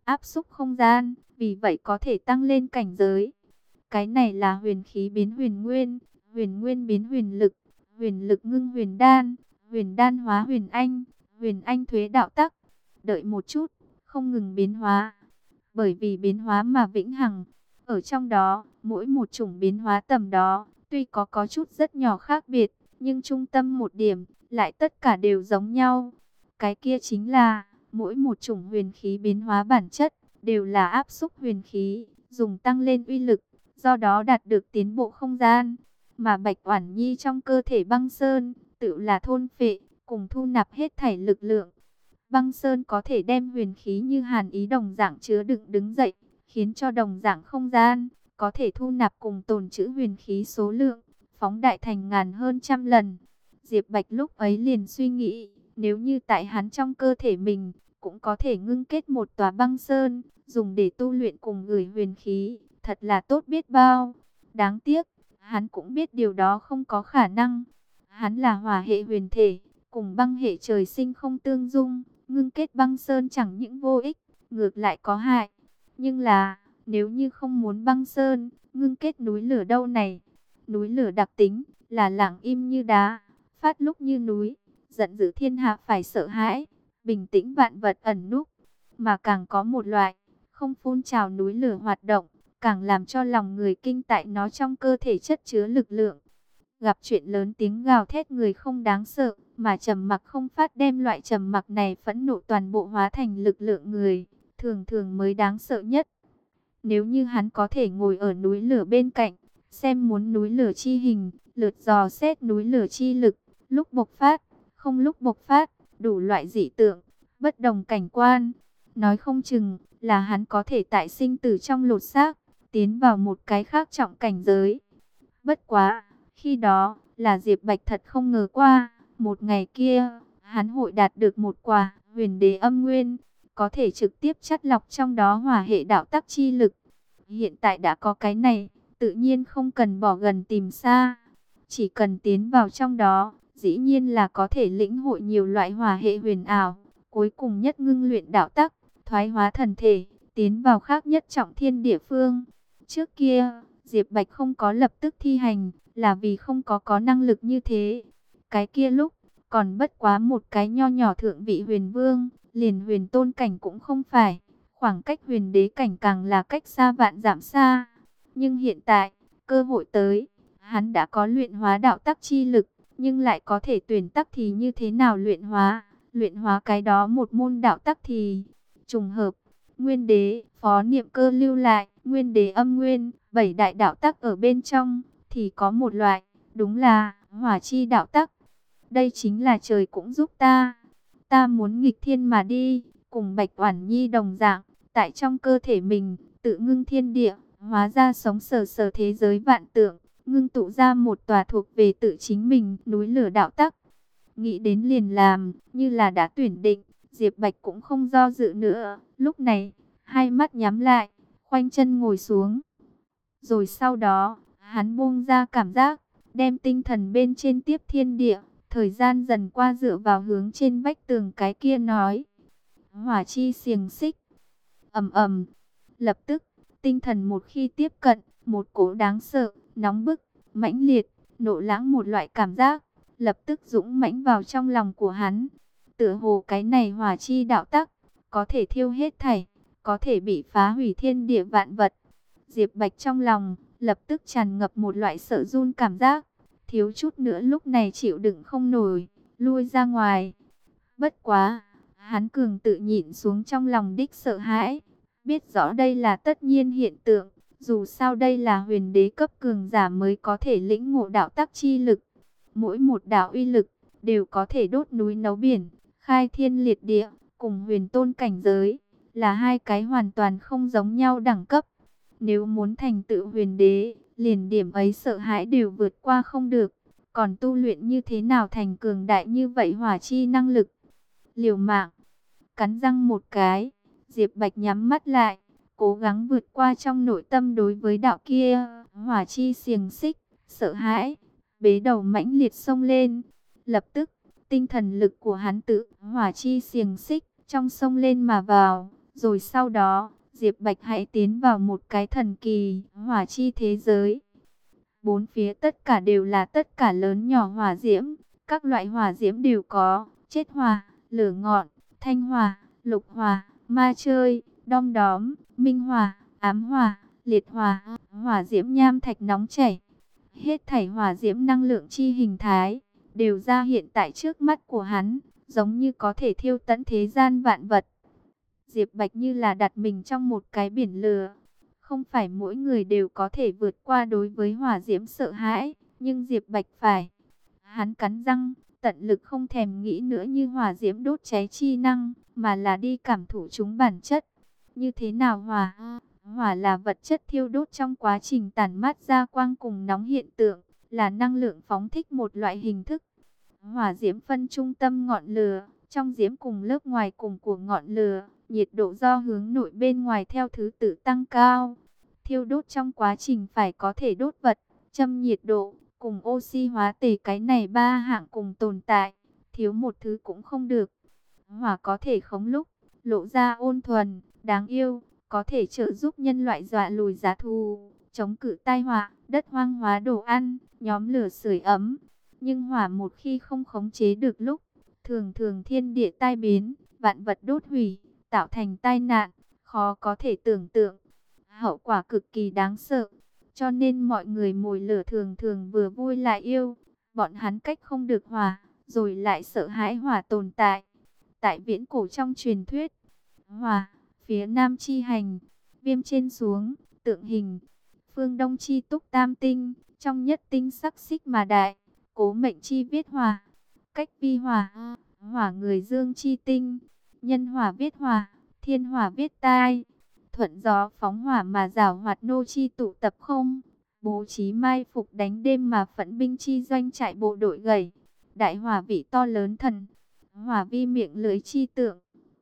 áp xúc không gian, vì vậy có thể tăng lên cảnh giới. Cái này là huyền khí biến huyền nguyên biến huyền lực ngưng huyền đan hóa huyền anh thuế đạo tắc. Đợi một chút, không ngừng biến hóa, bởi vì biến hóa mà vĩnh hằng. Ở trong đó, mỗi một chủng biến hóa tầm đó, tuy có chút rất nhỏ khác biệt, nhưng trung tâm một điểm, lại tất cả đều giống nhau. Cái kia chính là, mỗi một chủng huyền khí biến hóa bản chất, đều là áp xúc huyền khí, dùng tăng lên uy lực, do đó đạt được tiến bộ không gian. Mà Bạch Oản Nhi trong cơ thể băng sơn, tự là thôn phệ, cùng thu nạp hết thảy lực lượng. Băng sơn có thể đem huyền khí như hàn ý đồng dạng chứa đựng đứng dậy, khiến cho đồng dạng không gian, có thể thu nạp cùng tồn trữ huyền khí số lượng, phóng đại thành ngàn hơn trăm lần. Diệp Bạch lúc ấy liền suy nghĩ, nếu như tại hắn trong cơ thể mình, cũng có thể ngưng kết một tòa băng sơn, dùng để tu luyện cùng gửi huyền khí, thật là tốt biết bao. Đáng tiếc, hắn cũng biết điều đó không có khả năng. Hắn là hỏa hệ huyền thể, cùng băng hệ trời sinh không tương dung, ngưng kết băng sơn chẳng những vô ích, ngược lại có hại. Nhưng là, nếu như không muốn băng sơn, ngưng kết núi lửa đâu này. Núi lửa đặc tính là lặng im như đá, phát lúc như núi, giận dữ thiên hạ phải sợ hãi, bình tĩnh vạn vật ẩn núp. Mà càng có một loại, không phun trào núi lửa hoạt động, càng làm cho lòng người kinh tại nó trong cơ thể chất chứa lực lượng. Gặp chuyện lớn tiếng gào thét người không đáng sợ, mà trầm mặc không phát, đem loại trầm mặc này phẫn nộ toàn bộ hóa thành lực lượng người, thường thường mới đáng sợ nhất. Nếu như hắn có thể ngồi ở núi lửa bên cạnh, xem muốn núi lửa chi hình, lượt dò xét núi lửa chi lực, lúc bộc phát, không lúc bộc phát, đủ loại dị tượng, bất đồng cảnh quan, nói không chừng là hắn có thể tại sinh tử trong lột xác, tiến vào một cái khác trọng cảnh giới. Bất quá, khi đó là Diệp Bạch thật không ngờ qua, một ngày kia, hắn hội đạt được một quả huyền đế âm nguyên, có thể trực tiếp chắt lọc trong đó hỏa hệ đạo tắc chi lực. Hiện tại đã có cái này, tự nhiên không cần bỏ gần tìm xa, chỉ cần tiến vào trong đó, dĩ nhiên là có thể lĩnh hội nhiều loại hỏa hệ huyền ảo, cuối cùng nhất ngưng luyện đạo tắc, thoái hóa thần thể, tiến vào khác nhất trọng thiên địa phương. Trước kia, Diệp Bạch không có lập tức thi hành, là vì không có năng lực như thế. Cái kia lúc, còn bất quá một cái nho nhỏ thượng vị huyền vương, liền huyền tôn cảnh cũng không phải, khoảng cách huyền đế cảnh càng là cách xa vạn dặm xa. Nhưng hiện tại, cơ hội tới, hắn đã có luyện hóa đạo tắc chi lực, nhưng lại có thể tuyển tắc thì như thế nào luyện hóa cái đó một môn đạo tắc thì trùng hợp. Nguyên đế, Phó Niệm Cơ lưu lại, nguyên đế âm nguyên, 7 đại đạo tắc ở bên trong, thì có một loại, đúng là hỏa chi đạo tắc. Đây chính là trời cũng giúp ta. Ta muốn nghịch thiên mà đi, cùng Bạch Oản Nhi đồng dạng, tại trong cơ thể mình, tự ngưng thiên địa, hóa ra sống sờ sờ thế giới vạn tượng, ngưng tụ ra một tòa thuộc về tự chính mình, núi lửa đạo tắc. Nghĩ đến liền làm, như là đã tuyển định, Diệp Bạch cũng không do dự nữa, lúc này, hai mắt nhắm lại, khoanh chân ngồi xuống. Rồi sau đó, hắn buông ra cảm giác, đem tinh thần bên trên tiếp thiên địa, thời gian dần qua dựa vào hướng trên vách tường cái kia nói. Hỏa chi xiềng xích, ầm ầm, lập tức, tinh thần một khi tiếp cận, một cỗ đáng sợ, nóng bức, mãnh liệt, nộ lãng một loại cảm giác, lập tức dũng mãnh vào trong lòng của hắn. Tựa hồ cái này hỏa chi đạo tắc, có thể thiêu hết thảy, có thể bị phá hủy thiên địa vạn vật. Diệp Bạch trong lòng, lập tức tràn ngập một loại sợ run cảm giác, thiếu chút nữa lúc này chịu đựng không nổi, lui ra ngoài. Bất quá, hắn cường tự nhịn xuống trong lòng đích sợ hãi, biết rõ đây là tất nhiên hiện tượng, dù sao đây là huyền đế cấp cường giả mới có thể lĩnh ngộ đạo tắc chi lực. Mỗi một đạo uy lực, đều có thể đốt núi nấu biển, khai thiên liệt địa, cùng huyền tôn cảnh giới, là hai cái hoàn toàn không giống nhau đẳng cấp. Nếu muốn thành tựu huyền đế, liền điểm ấy sợ hãi đều vượt qua không được. Còn tu luyện như thế nào thành cường đại như vậy hỏa chi năng lực? Liều mạng, cắn răng một cái, Diệp Bạch nhắm mắt lại, cố gắng vượt qua trong nội tâm đối với đạo kia, hỏa chi xiềng xích, sợ hãi, bế đầu mãnh liệt xông lên. Lập tức, tinh thần lực của hắn tự hỏa chi xiềng xích, trong xông lên mà vào, Rồi sau đó, Diệp Bạch hãy tiến vào một cái thần kỳ hỏa chi thế giới. Bốn phía tất cả đều là tất cả lớn nhỏ hỏa diễm, các loại hỏa diễm đều có, chết hỏa, lửa ngọn, thanh hỏa, lục hỏa, ma chơi, đom đóm, minh hỏa, ám hỏa, liệt hỏa, hỏa diễm nham thạch nóng chảy. Hết thảy hỏa diễm năng lượng chi hình thái đều ra hiện tại trước mắt của hắn, giống như có thể thiêu tận thế gian vạn vật. Diệp Bạch như là đặt mình trong một cái biển lửa. Không phải mỗi người đều có thể vượt qua đối với hỏa diễm sợ hãi, nhưng Diệp Bạch phải. Hắn cắn răng, tận lực không thèm nghĩ nữa như hỏa diễm đốt cháy chi năng, mà là đi cảm thụ chúng bản chất. Như thế nào hỏa? Hỏa là vật chất thiêu đốt trong quá trình tản mát ra quang cùng nóng hiện tượng, là năng lượng phóng thích một loại hình thức. Hỏa diễm phân trung tâm ngọn lửa, trong diễm cùng lớp ngoài cùng của ngọn lửa, nhiệt độ do hướng nội bên ngoài theo thứ tự tăng cao. Thiêu đốt trong quá trình phải có thể đốt vật, châm nhiệt độ, cùng oxy hóa tề, cái này ba hạng cùng tồn tại, thiếu một thứ cũng không được. Hỏa có thể khống lúc, lộ ra ôn thuần, đáng yêu, có thể trợ giúp nhân loại dọa lùi giá thù, chống cự tai họa, đất hoang hóa đồ ăn, nhóm lửa sưởi ấm. Nhưng hỏa một khi không khống chế được lúc, thường thường thiên địa tai biến, vạn vật đốt hủy, tạo thành tai nạn, khó có thể tưởng tượng. Hậu quả cực kỳ đáng sợ, cho nên mọi người mồi lửa thường thường vừa vui lại yêu. Bọn hắn cách không được hỏa, rồi lại sợ hãi hỏa tồn tại. Tại viễn cổ trong truyền thuyết, hỏa, phía nam chi hành, viêm trên xuống, tượng hình, phương đông chi túc tam tinh, trong nhất tinh sắc xích mà đại, cố mệnh chi viết hỏa, cách vi hỏa, hỏa người dương chi tinh, nhân hỏa viết hỏa, thiên hỏa viết tai, thuận gió phóng hỏa mà giảo hoạt nô chi tụ tập không, bố trí mai phục đánh đêm mà phẫn binh chi doanh trại bộ đội gầy, đại hỏa vị to lớn thần, hỏa vi miệng lưới chi tượng,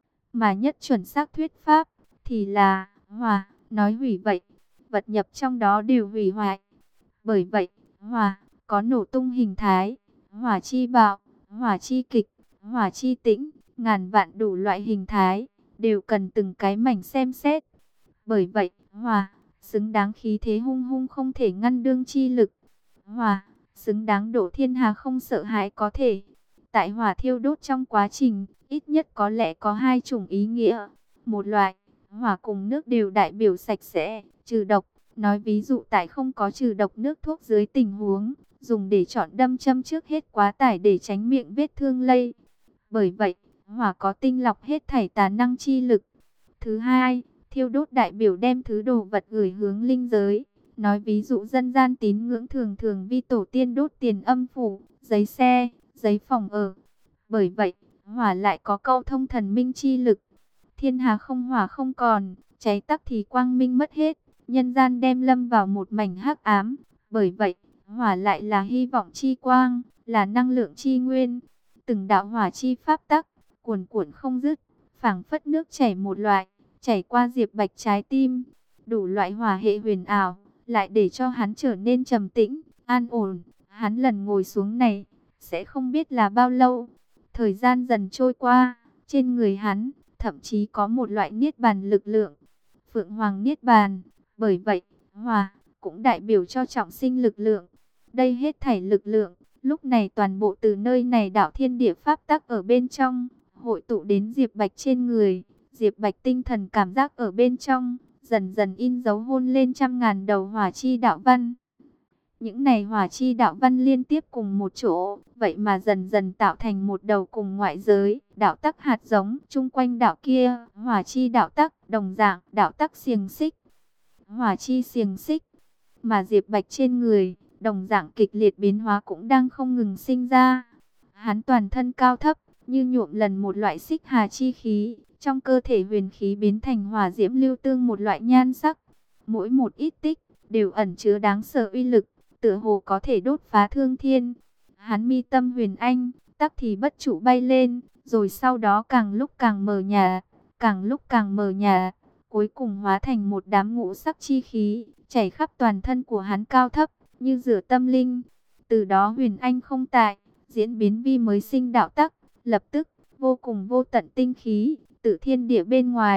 mà nhất chuẩn xác thuyết pháp thì là hỏa nói hủy vậy, vật nhập trong đó đều hủy hoại. Bởi vậy, hỏa có nổ tung hình thái, hỏa chi bạo, hỏa chi kịch, hỏa chi tĩnh, ngàn vạn đủ loại hình thái, đều cần từng cái mảnh xem xét. Bởi vậy, hỏa xứng đáng khí thế hung hung không thể ngăn đương chi lực. Hỏa xứng đáng đổ thiên hà không sợ hãi có thể. Tại hỏa thiêu đốt trong quá trình, ít nhất có lẽ có hai chủng ý nghĩa. Một loại, hỏa cùng nước đều đại biểu sạch sẽ, trừ độc. Nói ví dụ tại không có trừ độc nước thuốc dưới tình huống, dùng để chọn đâm châm trước hết quá tải để tránh miệng vết thương lây. Bởi vậy, hỏa có tinh lọc hết thảy tà năng chi lực. Thứ hai, thiêu đốt đại biểu đem thứ đồ vật gửi hướng linh giới. Nói ví dụ dân gian tín ngưỡng thường thường vi tổ tiên đốt tiền âm phủ, giấy xe, giấy phòng ở. Bởi vậy, hỏa lại có câu thông thần minh chi lực. Thiên hà không hỏa không còn, cháy tắt thì quang minh mất hết. Nhân gian đem lâm vào một mảnh hắc ám. Bởi vậy, hỏa lại là hy vọng chi quang, là năng lượng chi nguyên. Từng đạo hỏa chi pháp tắc, cuồn cuộn không dứt, phảng phất nước chảy một loại, chảy qua Diệp Bạch trái tim. Đủ loại hỏa hệ huyền ảo, lại để cho hắn trở nên trầm tĩnh, an ổn. Hắn lần ngồi xuống này, sẽ không biết là bao lâu. Thời gian dần trôi qua, trên người hắn, thậm chí có một loại niết bàn lực lượng. Phượng Hoàng niết bàn. Bởi vậy, hỏa cũng đại biểu cho trọng sinh lực lượng. Đây hết thảy lực lượng, lúc này toàn bộ từ nơi này đạo thiên địa pháp tắc ở bên trong, hội tụ đến Diệp Bạch trên người. Diệp Bạch tinh thần cảm giác ở bên trong, dần dần in dấu hôn lên trăm ngàn đầu hỏa chi đạo văn. Những này hỏa chi đạo văn liên tiếp cùng một chỗ, vậy mà dần dần tạo thành một đầu cùng ngoại giới, đạo tắc hạt giống, chung quanh đạo kia, hỏa chi đạo tắc, đồng dạng, đạo tắc xiềng xích. Hỏa chi xiềng xích, mà Diệp Bạch trên người, đồng dạng kịch liệt biến hóa cũng đang không ngừng sinh ra. Hắn toàn thân cao thấp, như nhuộm lần một loại xích hà chi khí, trong cơ thể huyền khí biến thành hỏa diễm lưu tương một loại nhan sắc. Mỗi một ít tích, đều ẩn chứa đáng sợ uy lực, tựa hồ có thể đốt phá thương thiên. Hắn mi tâm huyền anh, tắc thì bất trụ bay lên, rồi sau đó càng lúc càng mờ nhạt, càng lúc càng mờ nhạt, cuối cùng hóa thành một đám ngũ sắc chi khí, chảy khắp toàn thân của hắn cao thấp, như rửa tâm linh. Từ đó huyền anh không tại, diễn biến vi mới sinh đạo tắc, lập tức, vô cùng vô tận tinh khí, tự thiên địa bên ngoài,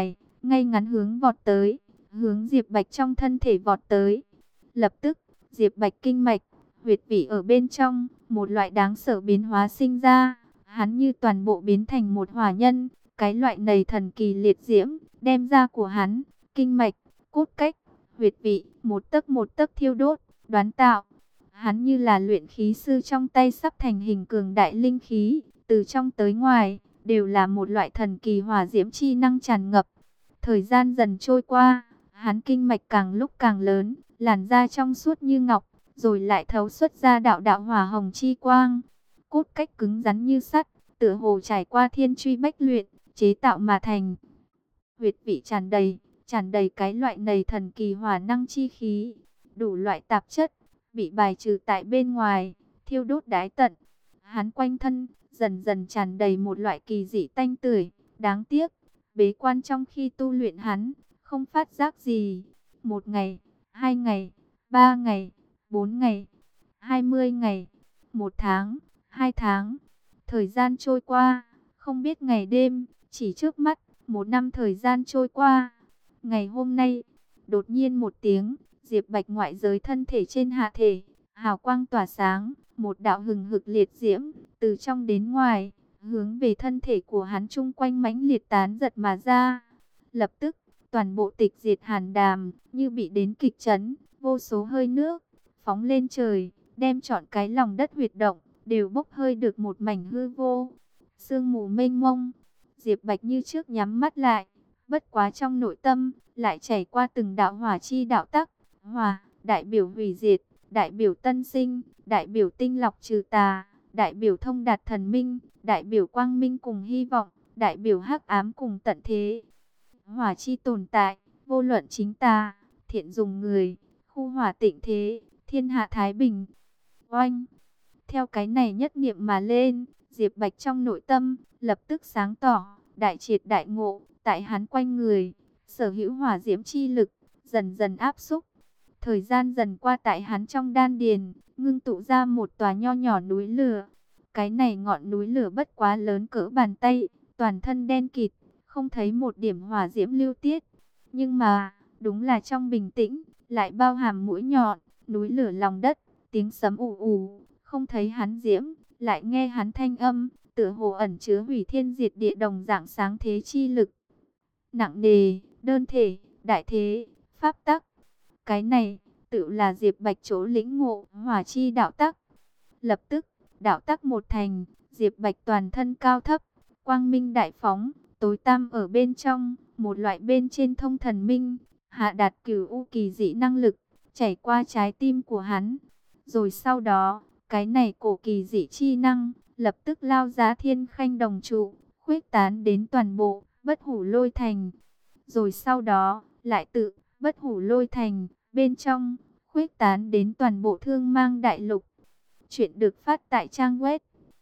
ngay ngắn hướng vọt tới, hướng Diệp Bạch trong thân thể vọt tới. Lập tức, Diệp Bạch kinh mạch, huyệt vị ở bên trong, một loại đáng sợ biến hóa sinh ra, hắn như toàn bộ biến thành một hỏa nhân, cái loại này thần kỳ liệt diễm, đem ra của hắn, kinh mạch, cốt cách, huyệt vị, một tấc thiêu đốt, đoán tạo. Hắn như là luyện khí sư trong tay sắp thành hình cường đại linh khí, từ trong tới ngoài, đều là một loại thần kỳ hỏa diễm chi năng tràn ngập. Thời gian dần trôi qua, hắn kinh mạch càng lúc càng lớn, làn da trong suốt như ngọc, rồi lại thấu xuất ra đạo đạo hỏa hồng chi quang. Cốt cách cứng rắn như sắt, tựa hồ trải qua thiên truy bách luyện, chế tạo mà thành. Huyệt vị tràn đầy cái loại này thần kỳ hỏa năng chi khí, đủ loại tạp chất bị bài trừ tại bên ngoài, thiêu đốt đái tận. Hắn quanh thân dần dần tràn đầy một loại kỳ dị tanh tưởi, đáng tiếc, bế quan trong khi tu luyện hắn không phát giác gì. 1 ngày, 2 ngày, 3 ngày, 4 ngày, 20 ngày, 1 tháng, 2 tháng. Thời gian trôi qua, không biết ngày đêm, chỉ trước mắt, 1 năm thời gian trôi qua. Ngày hôm nay, đột nhiên một tiếng, Diệp Bạch ngoại giới thân thể trên hạ thể, hào quang tỏa sáng, một đạo hừng hực liệt diễm, từ trong đến ngoài, hướng về thân thể của hắn chung quanh mãnh liệt tán giật mà ra. Lập tức, toàn bộ tịch diệt hàn đàm, như bị đến kịch chấn, vô số hơi nước, phóng lên trời, đem trọn cái lòng đất huyệt động, đều bốc hơi được một mảnh hư vô. Sương mù mênh mông, Diệp Bạch như trước nhắm mắt lại, bất quá trong nội tâm, lại chảy qua từng đạo hỏa chi đạo tắc. Hỏa, đại biểu hủy diệt, đại biểu tân sinh, đại biểu tinh lọc trừ tà, đại biểu thông đạt thần minh, đại biểu quang minh cùng hy vọng, đại biểu hắc ám cùng tận thế. Hỏa chi tồn tại, vô luận chính tà, thiện dùng người, khu hỏa tịnh thế, thiên hạ thái bình. Oanh! Theo cái này nhất niệm mà lên, Diệp Bạch trong nội tâm, lập tức sáng tỏ, đại triệt đại ngộ, tại hắn quanh người, sở hữu hỏa diễm chi lực, dần dần áp xúc. Thời gian dần qua tại hắn trong đan điền, ngưng tụ ra một tòa nho nhỏ núi lửa. Cái này ngọn núi lửa bất quá lớn cỡ bàn tay, toàn thân đen kịt, không thấy một điểm hỏa diễm lưu tiết. Nhưng mà, đúng là trong bình tĩnh, lại bao hàm mũi nhọn, núi lửa lòng đất, tiếng sấm ù ù, không thấy hắn diễm, lại nghe hắn thanh âm, tựa hồ ẩn chứa hủy thiên diệt địa đồng dạng sáng thế chi lực. Nặng nề, đơn thể, đại thế, pháp tắc. Cái này, tự là Diệp Bạch chỗ lĩnh ngộ, hỏa chi đạo tắc. Lập tức, đạo tắc một thành, Diệp Bạch toàn thân cao thấp, quang minh đại phóng, tối tăm ở bên trong, một loại bên trên thông thần minh, hạ đạt cửu u kỳ dị năng lực, chảy qua trái tim của hắn. Rồi sau đó, cái này cổ kỳ dị chi năng, lập tức lao ra thiên khanh đồng trụ, khuếch tán đến toàn bộ, bất hủ lôi thành. Rồi sau đó, lại tự, bất hủ lôi thành, bên trong, khuếch tán đến toàn bộ thương mang đại lục. Chuyện được phát tại trang web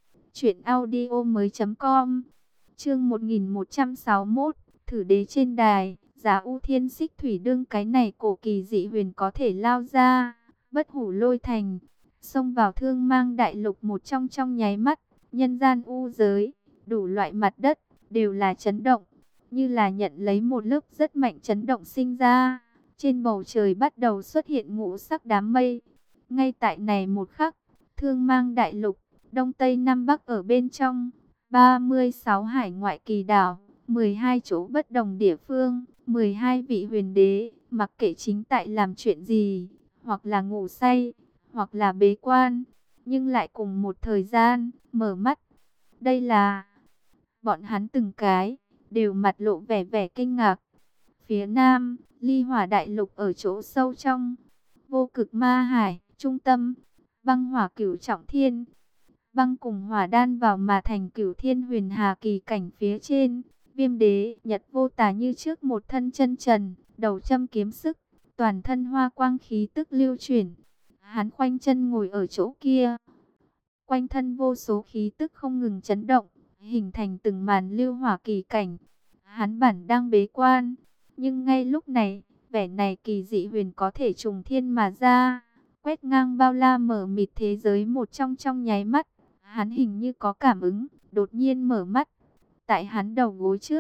truyệnaudiomoi.com. Chương 1161, thử đế trên đài, Giá U Thiên Xích Thủy đương cái này cổ kỳ dị huyền có thể lao ra, bất hủ lôi thành, xông vào thương mang đại lục một trong nháy mắt, nhân gian u giới, đủ loại mặt đất đều là chấn động, như là nhận lấy một lớp rất mạnh chấn động sinh ra. Trên bầu trời bắt đầu xuất hiện ngũ sắc đám mây. Ngay tại này một khắc, thương mang đại lục, Đông Tây Nam Bắc ở bên trong, 36 hải ngoại kỳ đảo, 12 chỗ bất đồng địa phương, 12 vị huyền đế, mặc kệ chính tại làm chuyện gì, hoặc là ngủ say, hoặc là bế quan, nhưng lại cùng một thời gian, mở mắt. Đây là, bọn hắn từng cái, đều mặt lộ vẻ vẻ kinh ngạc. Phía Nam, Ly Hỏa Đại Lục ở chỗ sâu trong, Vô Cực Ma Hải, trung tâm, băng hỏa cửu trọng thiên. Băng cùng hỏa đan vào mà thành Cửu Thiên Huyền Hà kỳ cảnh phía trên. Viêm đế, Nhật Vô Tà như trước một thân chân trần, đầu châm kiếm sức, toàn thân hoa quang khí tức lưu chuyển. Hắn khoanh chân ngồi ở chỗ kia, quanh thân vô số khí tức không ngừng chấn động, hình thành từng màn lưu hỏa kỳ cảnh. Hắn bản đang bế quan, nhưng ngay lúc này, vẻ này kỳ dị huyền có thể trùng thiên mà ra, quét ngang bao la mở mịt thế giới một trong nháy mắt. Hắn hình như có cảm ứng, đột nhiên mở mắt. Tại hắn đầu gối trước,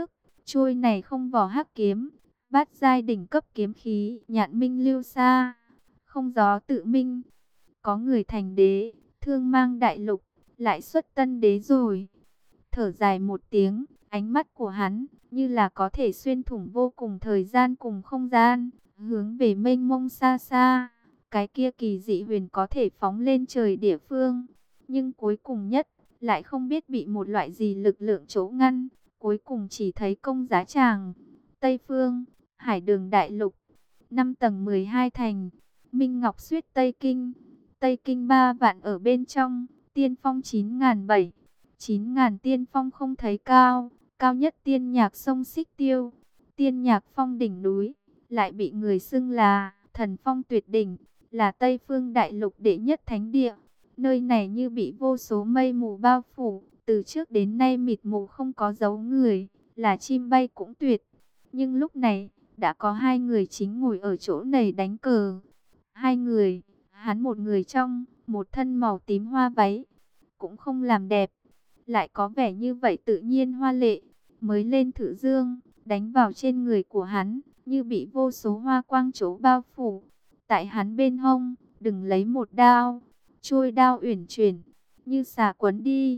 Trôi này không vỏ hắc kiếm, bát giai đỉnh cấp kiếm khí, nhạn minh lưu sa, không gió tự minh. Có người thành đế, thương mang đại lục, lại xuất tân đế rồi. Thở dài một tiếng, ánh mắt của hắn như là có thể xuyên thủng vô cùng thời gian cùng không gian, hướng về mênh mông xa xa. Cái kia kỳ dị huyền có thể phóng lên trời địa phương, nhưng cuối cùng nhất lại không biết bị một loại gì lực lượng chỗ ngăn, cuối cùng chỉ thấy công giá tràng. Tây phương, Hải Đường đại lục, 5 tầng 12 thành, Minh Ngọc Xuyết Tây Kinh. Tây Kinh 3 vạn ở bên trong, tiên phong 9.700. 9.000 tiên phong không thấy cao, cao nhất tiên nhạc sông Xích Tiêu. Tiên nhạc phong đỉnh núi, lại bị người xưng là thần phong tuyệt đỉnh, là Tây phương đại lục đệ nhất thánh địa. Nơi này như bị vô số mây mù bao phủ, từ trước đến nay mịt mù không có dấu người, là chim bay cũng tuyệt. Nhưng lúc này, đã có hai người chính ngồi ở chỗ này đánh cờ. Hai người, hắn một người trong, một thân màu tím hoa váy, cũng không làm đẹp, lại có vẻ như vậy tự nhiên hoa lệ, mới lên thử dương, đánh vào trên người của hắn, như bị vô số hoa quang trổ bao phủ. Tại hắn bên hông, đừng lấy một đao, trôi đao uyển chuyển, như xà quấn đi.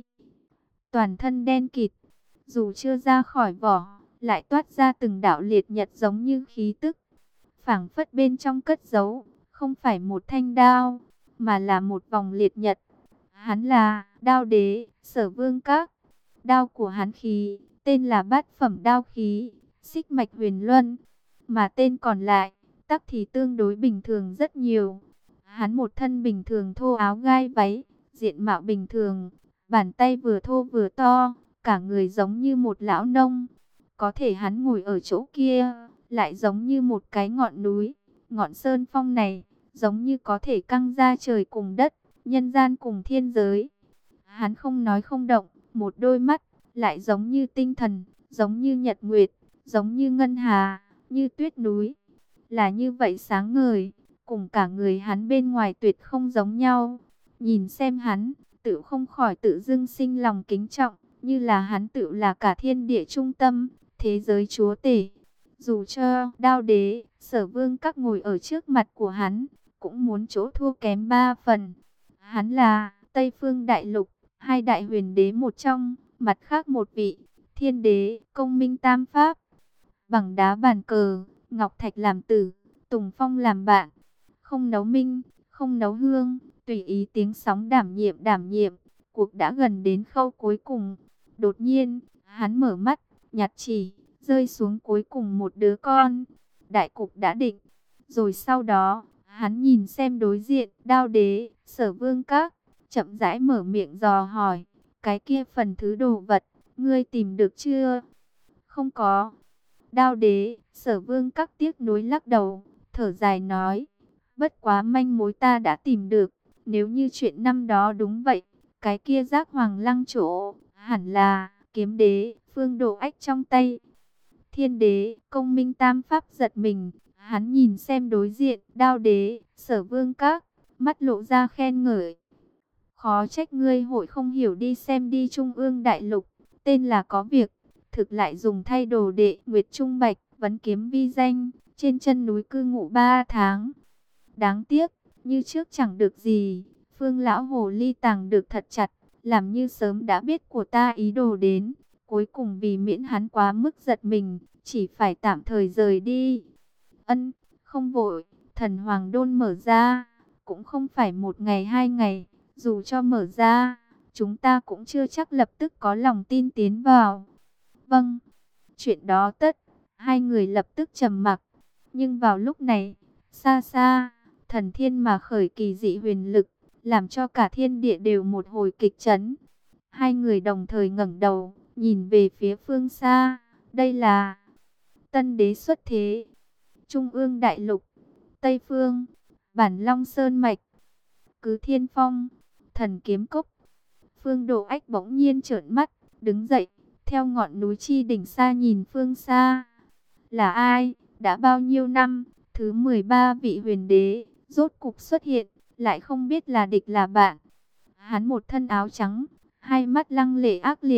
Toàn thân đen kịt, dù chưa ra khỏi vỏ, lại toát ra từng đạo liệt nhật giống như khí tức. Phảng phất bên trong cất giấu, không phải một thanh đao, mà là một vòng liệt nhật. Hắn là đao đế, Sở Vương Các. Đao của hắn khí, tên là bát phẩm đao khí, xích mạch huyền luân. Mà tên còn lại, tắc thì tương đối bình thường rất nhiều. Hắn một thân bình thường thô áo gai váy, diện mạo bình thường, bàn tay vừa thô vừa to, cả người giống như một lão nông. Có thể hắn ngồi ở chỗ kia, lại giống như một cái ngọn núi. Ngọn sơn phong này, giống như có thể căng ra trời cùng đất, nhân gian cùng thiên giới. Hắn không nói không động, một đôi mắt, lại giống như tinh thần, giống như nhật nguyệt, giống như ngân hà, như tuyết núi. Là như vậy sáng ngời, cùng cả người hắn bên ngoài tuyệt không giống nhau. Nhìn xem hắn, tự không khỏi tự dưng sinh lòng kính trọng, như là hắn tự là cả thiên địa trung tâm, thế giới chúa tể. Dù cho đao đế, Sở Vương Các ngồi ở trước mặt của hắn, cũng muốn chỗ thua kém 3 phần. Hắn là Tây Phương Đại Lục, hai đại huyền đế một trong, mặt khác một vị, thiên đế, công minh tam pháp. Bằng đá bàn cờ, ngọc thạch làm tử, tùng phong làm bạn. Không nấu minh, không nấu hương, tùy ý tiếng sóng đảm nhiệm. Cuộc đã gần đến khâu cuối cùng. Đột nhiên, hắn mở mắt, nhặt chỉ, rơi xuống cuối cùng một đứa con. Đại cục đã định. Rồi sau đó, hắn nhìn xem đối diện, đao đế, Sở Vương Các, chậm rãi mở miệng dò hỏi, cái kia phần thứ đồ vật, ngươi tìm được chưa? Không có. Đao đế, Sở Vương Các tiếc nuối lắc đầu, thở dài nói, bất quá manh mối ta đã tìm được. Nếu như chuyện năm đó đúng vậy, cái kia giác hoàng lăng chỗ, hẳn là kiếm đế, Phương Độ Ách trong tay. Thiên đế, công minh tam pháp giật mình, hắn nhìn xem đối diện, đao đế, Sở Vương Các, mắt lộ ra khen ngợi. Khó trách ngươi hội không hiểu, đi xem đi Trung ương đại lục, tên là có việc, thực lại dùng thay đồ đệ Nguyệt Trung Bạch, vấn kiếm vi danh, trên chân núi cư ngụ 3 tháng. Đáng tiếc, như trước chẳng được gì, Phương lão hồ ly tàng được thật chặt, làm như sớm đã biết của ta ý đồ đến, cuối cùng vì miễn hắn quá mức giật mình, chỉ phải tạm thời rời đi. Ân, không vội, thần hoàng đôn mở ra, cũng không phải 1 ngày 2 ngày, dù cho mở ra, chúng ta cũng chưa chắc lập tức có lòng tin tiến vào. Vâng, chuyện đó tất. Hai người lập tức trầm mặc. Nhưng vào lúc này, xa xa, thần thiên mà khởi kỳ dị huyền lực, làm cho cả thiên địa đều một hồi kịch chấn. Hai người đồng thời ngẩng đầu, nhìn về phía phương xa. Đây là tân đế xuất thế. Trung ương đại lục, Tây phương, Bản Long Sơn Mạch, Cứ Thiên Phong, Thần Kiếm Cốc. Phương Độ Ách bỗng nhiên trợn mắt, đứng dậy, theo ngọn núi chi đỉnh xa nhìn phương xa. Là ai? Đã bao nhiêu năm, thứ 13 vị huyền đế, rốt cục xuất hiện, lại không biết là địch là bạn. Hắn một thân áo trắng, hai mắt lăng lệ ác liệt,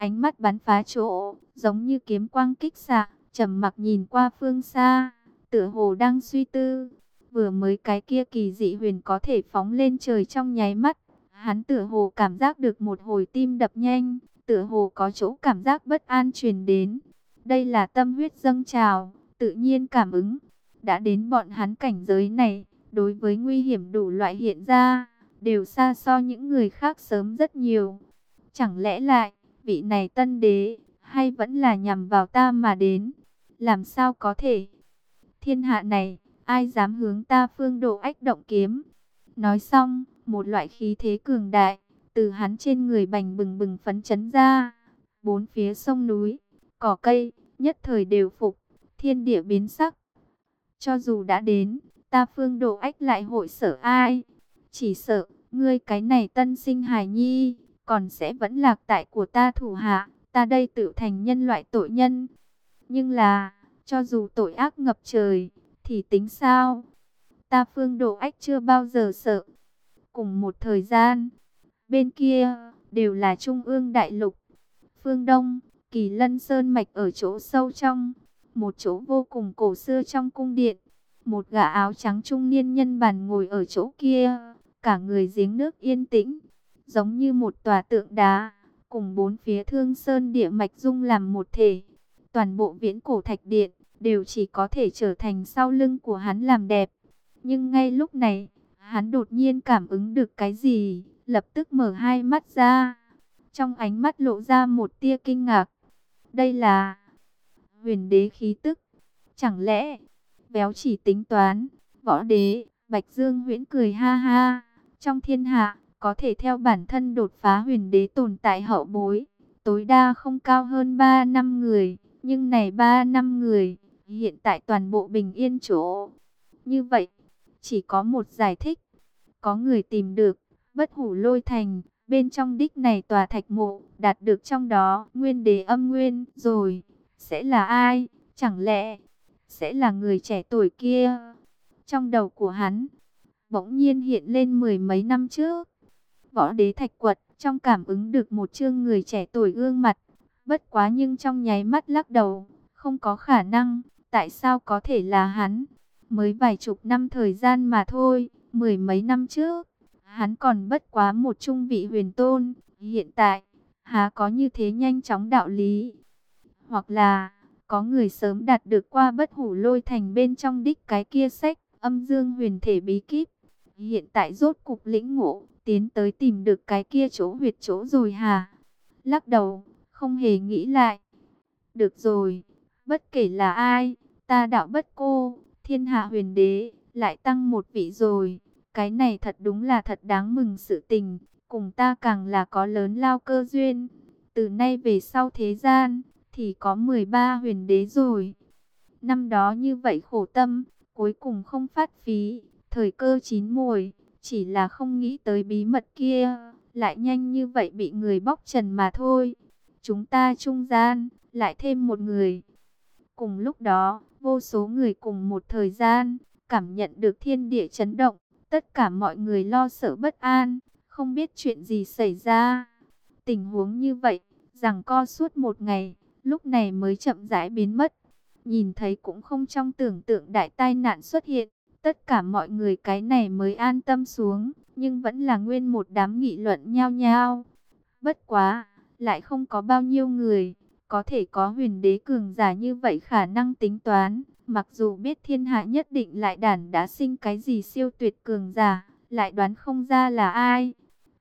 ánh mắt bắn phá chỗ, giống như kiếm quang kích xạ, trầm mặc nhìn qua phương xa, tựa hồ đang suy tư. Vừa mới cái kia kỳ dị huyền có thể phóng lên trời trong nháy mắt, hắn tựa hồ cảm giác được một hồi tim đập nhanh, tựa hồ có chỗ cảm giác bất an truyền đến. Đây là tâm huyết dâng trào, tự nhiên cảm ứng. Đã đến bọn hắn cảnh giới này, đối với nguy hiểm đủ loại hiện ra, đều xa so những người khác sớm rất nhiều. Chẳng lẽ lại, vị này tân đế, hay vẫn là nhằm vào ta mà đến? Làm sao có thể? Thiên hạ này, ai dám hướng ta Phương Độ Ách động kiếm? Nói xong, một loại khí thế cường đại, từ hắn trên người bành bừng bừng phấn chấn ra. Bốn phía sông núi, cỏ cây, nhất thời đều phục, thiên địa biến sắc. Cho dù đã đến, ta Phương Độ Ách lại hội sợ ai? Chỉ sợ, ngươi cái này tân sinh hài nhi, còn sẽ vẫn lạc tại của ta thủ hạ, ta đây tự thành nhân loại tội nhân. Nhưng là, cho dù tội ác ngập trời, thì tính sao? Ta Phương Độ Ách chưa bao giờ sợ. Cùng một thời gian, bên kia, đều là Trung ương đại lục. Phương Đông, Kỳ Lân Sơn Mạch ở chỗ sâu trong, một chỗ vô cùng cổ xưa trong cung điện. Một gã áo trắng trung niên nhân bàn ngồi ở chỗ kia, cả người giếng nước yên tĩnh, giống như một tòa tượng đá, cùng bốn phía Thương Sơn địa mạch dung làm một thể. Toàn bộ Viễn Cổ Thạch Điện đều chỉ có thể trở thành sau lưng của hắn làm đẹp. Nhưng ngay lúc này, hắn đột nhiên cảm ứng được cái gì, lập tức mở hai mắt ra. Trong ánh mắt lộ ra một tia kinh ngạc. Đây là huyền đế khí tức. Chẳng lẽ béo chỉ tính toán, võ đế? Bạch Dương Huyễn cười ha ha. Trong thiên hạ, có thể theo bản thân đột phá huyền đế tồn tại hậu bối, tối đa không cao hơn 3 năm người. Nhưng này 3 năm người, hiện tại toàn bộ bình yên chỗ. Như vậy, chỉ có một giải thích. Có người tìm được Bất Hủ Lôi Thành, bên trong đích này tòa thạch mộ, đạt được trong đó nguyên đế âm nguyên rồi. Sẽ là ai? Chẳng lẽ sẽ là người trẻ tuổi kia? Trong đầu của hắn, bỗng nhiên hiện lên mười mấy năm trước. Võ đế Thạch Quật, trong cảm ứng được một chương người trẻ tuổi gương mặt. Bất quá nhưng trong nháy mắt lắc đầu, không có khả năng, tại sao có thể là hắn? Mới vài chục năm thời gian mà thôi, mười mấy năm trước, hắn còn bất quá một trung vị huyền tôn, hiện tại, há có như thế nhanh chóng đạo lý? Hoặc là, có người sớm đạt được qua Bất Hủ Lôi Thành bên trong đích cái kia sách, Âm Dương Huyền Thể Bí Kíp. Hiện tại rốt cục lĩnh ngộ, tiến tới tìm được cái kia chỗ huyệt chỗ rồi hả? Lắc đầu, không hề nghĩ lại. Được rồi, bất kể là ai, ta Đạo Bất Cô, thiên hạ huyền đế, lại tăng một vị rồi. Cái này thật đúng là thật đáng mừng sự tình, cùng ta càng là có lớn lao cơ duyên. Từ nay về sau thế gian, thì có 13 huyền đế rồi. Năm đó như vậy khổ tâm, cuối cùng không phát phí, thời cơ chín muồi, chỉ là không nghĩ tới bí mật kia, lại nhanh như vậy bị người bóc trần mà thôi. Chúng ta trung gian, lại thêm một người. Cùng lúc đó, vô số người cùng một thời gian, cảm nhận được thiên địa chấn động, tất cả mọi người lo sợ bất an, không biết chuyện gì xảy ra. Tình huống như vậy, giằng co suốt một ngày, lúc này mới chậm rãi biến mất. Nhìn thấy cũng không trong tưởng tượng đại tai nạn xuất hiện, tất cả mọi người cái này mới an tâm xuống, nhưng vẫn là nguyên một đám nghị luận nhao nhao. Bất quá, lại không có bao nhiêu người có thể có huyền đế cường giả như vậy khả năng tính toán, mặc dù biết thiên hạ nhất định lại đản đã sinh cái gì siêu tuyệt cường giả, lại đoán không ra là ai.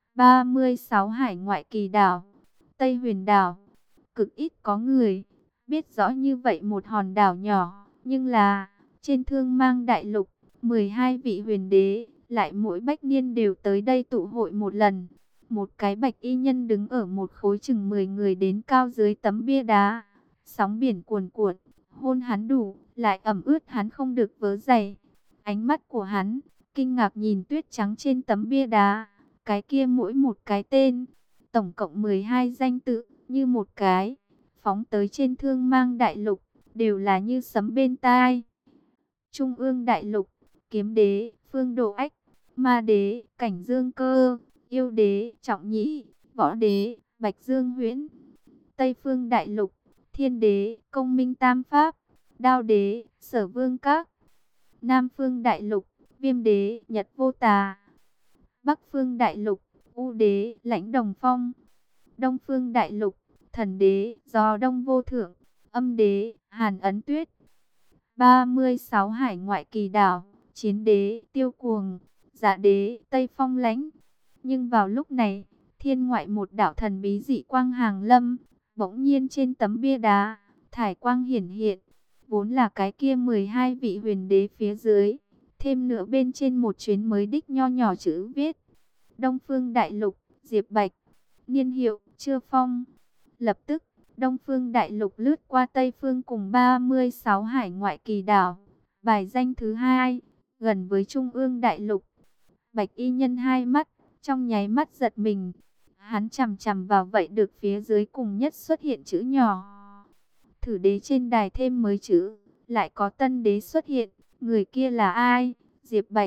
36 hải ngoại kỳ đảo, Tây Huyền đảo, cực ít có người biết rõ như vậy một hòn đảo nhỏ, nhưng là trên Thương Mang đại lục, 12 vị huyền đế lại mỗi bách niên đều tới đây tụ hội một lần. Một cái bạch y nhân đứng ở một khối chừng 10 người đến cao dưới tấm bia đá, sóng biển cuồn cuộn, hôn hắn đủ, lại ẩm ướt hắn không được vớ giày. Ánh mắt của hắn kinh ngạc nhìn tuyết trắng trên tấm bia đá, cái kia mỗi một cái tên, tổng cộng 12 danh tự, như một cái phóng tới trên Thương Mang đại lục, đều là như sấm bên tai. Trung ương đại lục, Kiếm đế, Phương Độ Ách, Ma đế, Cảnh Dương Cơ, Yêu đế, Trọng Nhĩ, Võ đế, Bạch Dương Huyễn. Tây Phương Đại Lục, Thiên Đế, Công Minh Tam Pháp, Đao Đế, Sở Vương Các. Nam Phương Đại Lục, Viêm Đế, Nhật Vô Tà. Bắc Phương Đại Lục, U Đế, Lãnh Đồng Phong. Đông Phương Đại Lục, Thần Đế, Gió Đông Vô Thượng. Âm Đế, Hàn Ấn Tuyết. 36 hải ngoại kỳ đảo, Chiến Đế, Tiêu Cuồng, Dạ Đế, Tây Phong Lãnh. Nhưng vào lúc này, thiên ngoại một đạo thần bí dị quang hàng lâm, bỗng nhiên trên tấm bia đá, thải quang hiển hiện, vốn là cái kia 12 vị huyền đế phía dưới, thêm nữa bên trên một chuyến mới đích nho nhỏ chữ viết: Đông Phương Đại Lục, Diệp Bạch, niên hiệu, Chưa Phong. Lập tức, Đông Phương Đại Lục lướt qua Tây Phương cùng 36 hải ngoại kỳ đảo, bài danh thứ 2, gần với Trung ương Đại Lục. Bạch y nhân hai mắt, trong nháy mắt giật mình. Hắn chằm chằm vào vậy được phía dưới cùng nhất xuất hiện chữ nhỏ. Thử đế trên đài thêm mới chữ, lại có tân đế xuất hiện. Người kia là ai? Diệp Bạch.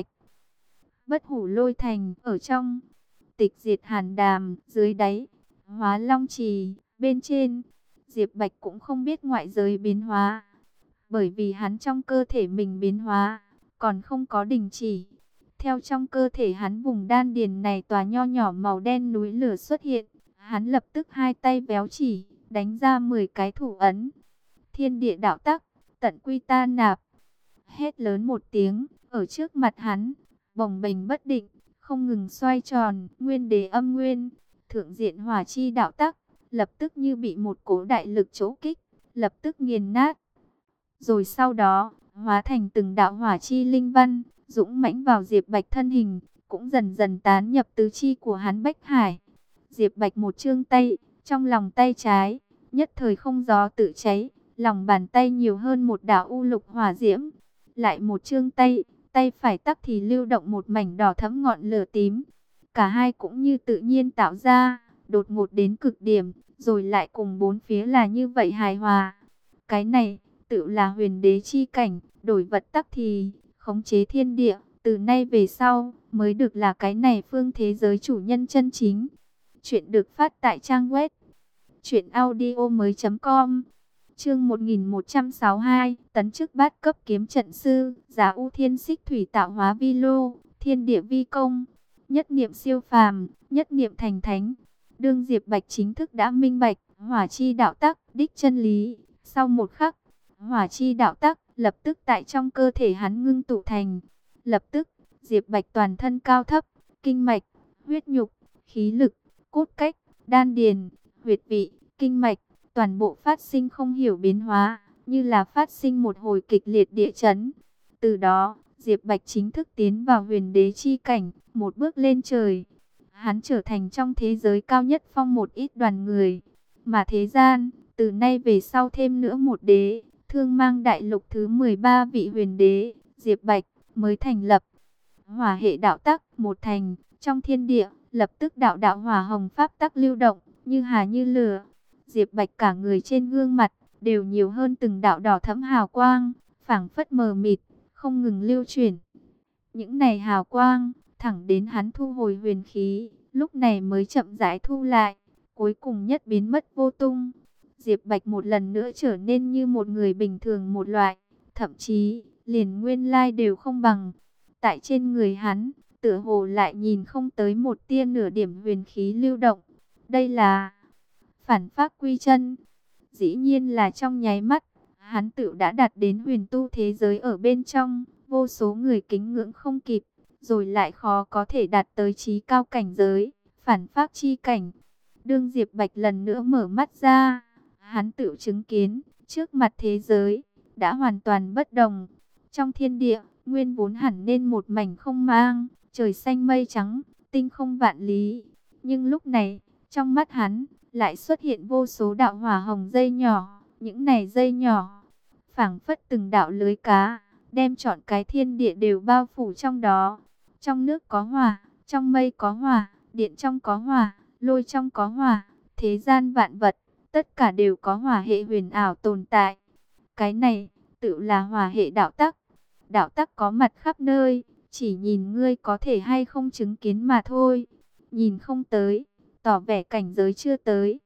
Bất hủ lôi thành ở trong, tịch diệt hàn đàm dưới đáy, hóa long trì bên trên. Diệp Bạch cũng không biết ngoại giới biến hóa, bởi vì hắn trong cơ thể mình biến hóa còn không có đình chỉ. Theo trong cơ thể hắn vùng đan điền này tòa nho nhỏ màu đen núi lửa xuất hiện, hắn lập tức hai tay véo chỉ, đánh ra 10 cái thủ ấn. Thiên địa đạo tắc, tận quy ta nạp. Hét lớn một tiếng, ở trước mặt hắn, bồng bềnh bất định, không ngừng xoay tròn, nguyên đế âm nguyên, thượng diện hỏa chi đạo tắc, lập tức như bị một cỗ đại lực chỗ kích, lập tức nghiền nát. Rồi sau đó, hóa thành từng đạo hỏa chi linh văn, dũng mãnh vào Diệp Bạch thân hình, cũng dần dần tán nhập tứ chi của hắn bách hải. Diệp Bạch một chương tay, trong lòng tay trái, nhất thời không gió tự cháy, lòng bàn tay nhiều hơn một đạo u lục hỏa diễm. Lại một chương tay, tay phải tắc thì lưu động một mảnh đỏ thẫm ngọn lửa tím. Cả hai cũng như tự nhiên tạo ra, đột ngột đến cực điểm, rồi lại cùng bốn phía là như vậy hài hòa. Cái này, tự là huyền đế chi cảnh, đổi vật tắc thì khống chế thiên địa, từ nay về sau mới được là cái này phương thế giới chủ nhân chân chính. Chuyện được phát tại trang web truyệnaudiomoi.com. Chương 1162, tấn chức bát cấp kiếm trận sư, Giá U Thiên Xích Thủy Tạo Hóa Vi Lô, Thiên Địa Vi Công, nhất niệm siêu phàm, nhất niệm thành thánh. Đương Diệp Bạch chính thức đã minh bạch hỏa chi đạo tắc đích chân lý, sau một khắc, hỏa chi đạo tắc lập tức tại trong cơ thể hắn ngưng tụ thành. Lập tức, Diệp Bạch toàn thân cao thấp, kinh mạch, huyết nhục, khí lực, cốt cách, đan điền, huyệt vị, kinh mạch, toàn bộ phát sinh không hiểu biến hóa, như là phát sinh một hồi kịch liệt địa chấn. Từ đó, Diệp Bạch chính thức tiến vào huyền đế chi cảnh, một bước lên trời. Hắn trở thành trong thế giới cao nhất phong một ít đoàn người. Mà thế gian, từ nay về sau thêm nữa một đế, Thương Mang Đại Lục thứ 13 vị huyền đế, Diệp Bạch, mới thành lập. Hỏa hệ đạo tắc, một thành, trong thiên địa, lập tức đạo đạo hỏa hồng pháp tắc lưu động, như hà như lửa. Diệp Bạch cả người trên gương mặt, đều nhiều hơn từng đạo đỏ thẫm hào quang, phảng phất mờ mịt, không ngừng lưu chuyển. Những này hào quang, thẳng đến hắn thu hồi huyền khí, lúc này mới chậm rãi thu lại, cuối cùng nhất biến mất vô tung. Diệp Bạch một lần nữa trở nên như một người bình thường một loại, thậm chí, liền nguyên lai đều không bằng. Tại trên người hắn, tựa hồ lại nhìn không tới một tia nửa điểm huyền khí lưu động. Đây là phản phác quy chân. Dĩ nhiên là trong nháy mắt, hắn tự đã đạt đến huyền tu thế giới ở bên trong, vô số người kính ngưỡng không kịp, rồi lại khó có thể đạt tới chí cao cảnh giới, phản phác chi cảnh. Đương Diệp Bạch lần nữa mở mắt ra, hắn tự chứng kiến, trước mặt thế giới, đã hoàn toàn bất đồng. Trong thiên địa, nguyên vốn hẳn nên một mảnh không mang, trời xanh mây trắng, tinh không vạn lý. Nhưng lúc này, trong mắt hắn, lại xuất hiện vô số đạo hỏa hồng dây nhỏ. Những này dây nhỏ, phảng phất từng đạo lưới cá, đem trọn cái thiên địa đều bao phủ trong đó. Trong nước có hỏa, trong mây có hỏa, điện trong có hỏa, lôi trong có hỏa. Thế gian vạn vật, tất cả đều có hỏa hệ huyền ảo tồn tại. Cái này, tự là hỏa hệ đạo tắc. Đạo tắc có mặt khắp nơi, chỉ nhìn ngươi có thể hay không chứng kiến mà thôi. Nhìn không tới, tỏ vẻ cảnh giới chưa tới.